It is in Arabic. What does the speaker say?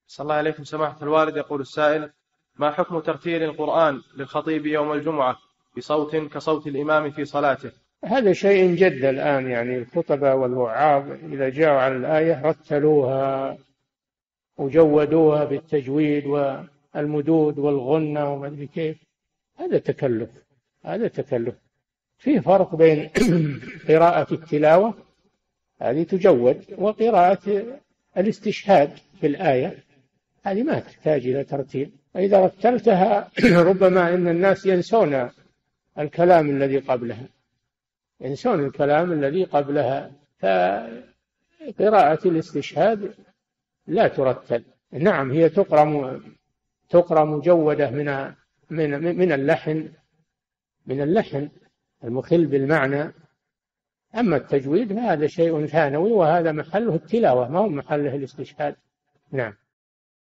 صلى الله عليكم سماحة الوالد. يقول السائل: ما حكم ترتيل القرآن للخطيب يوم الجمعة بصوت كصوت الإمام في صلاته؟ هذا شيء جد الآن، يعني الخطباء والوعاظ إذا جاءوا على الآية رتلوها وجودوها بالتجويد والمدود والغنة وما أدري كيف. هذا تكلف، هذا تكلف. فيه فرق بين قراءة التلاوة هذه تجود وقراءة الاستشهاد في الآية، هذه ما تحتاج إلى ترتيل. إذا رتلتها ربما أن الناس ينسون الكلام الذي قبلها، ينسون الكلام الذي قبلها. فقراءة الاستشهاد لا ترتل. نعم هي تقرأ مجودة من اللحن، من اللحن المخل بالمعنى. أما التجويد فهذا شيء ثانوي، وهذا محله التلاوة ما هو محله الاستشهاد. نعم.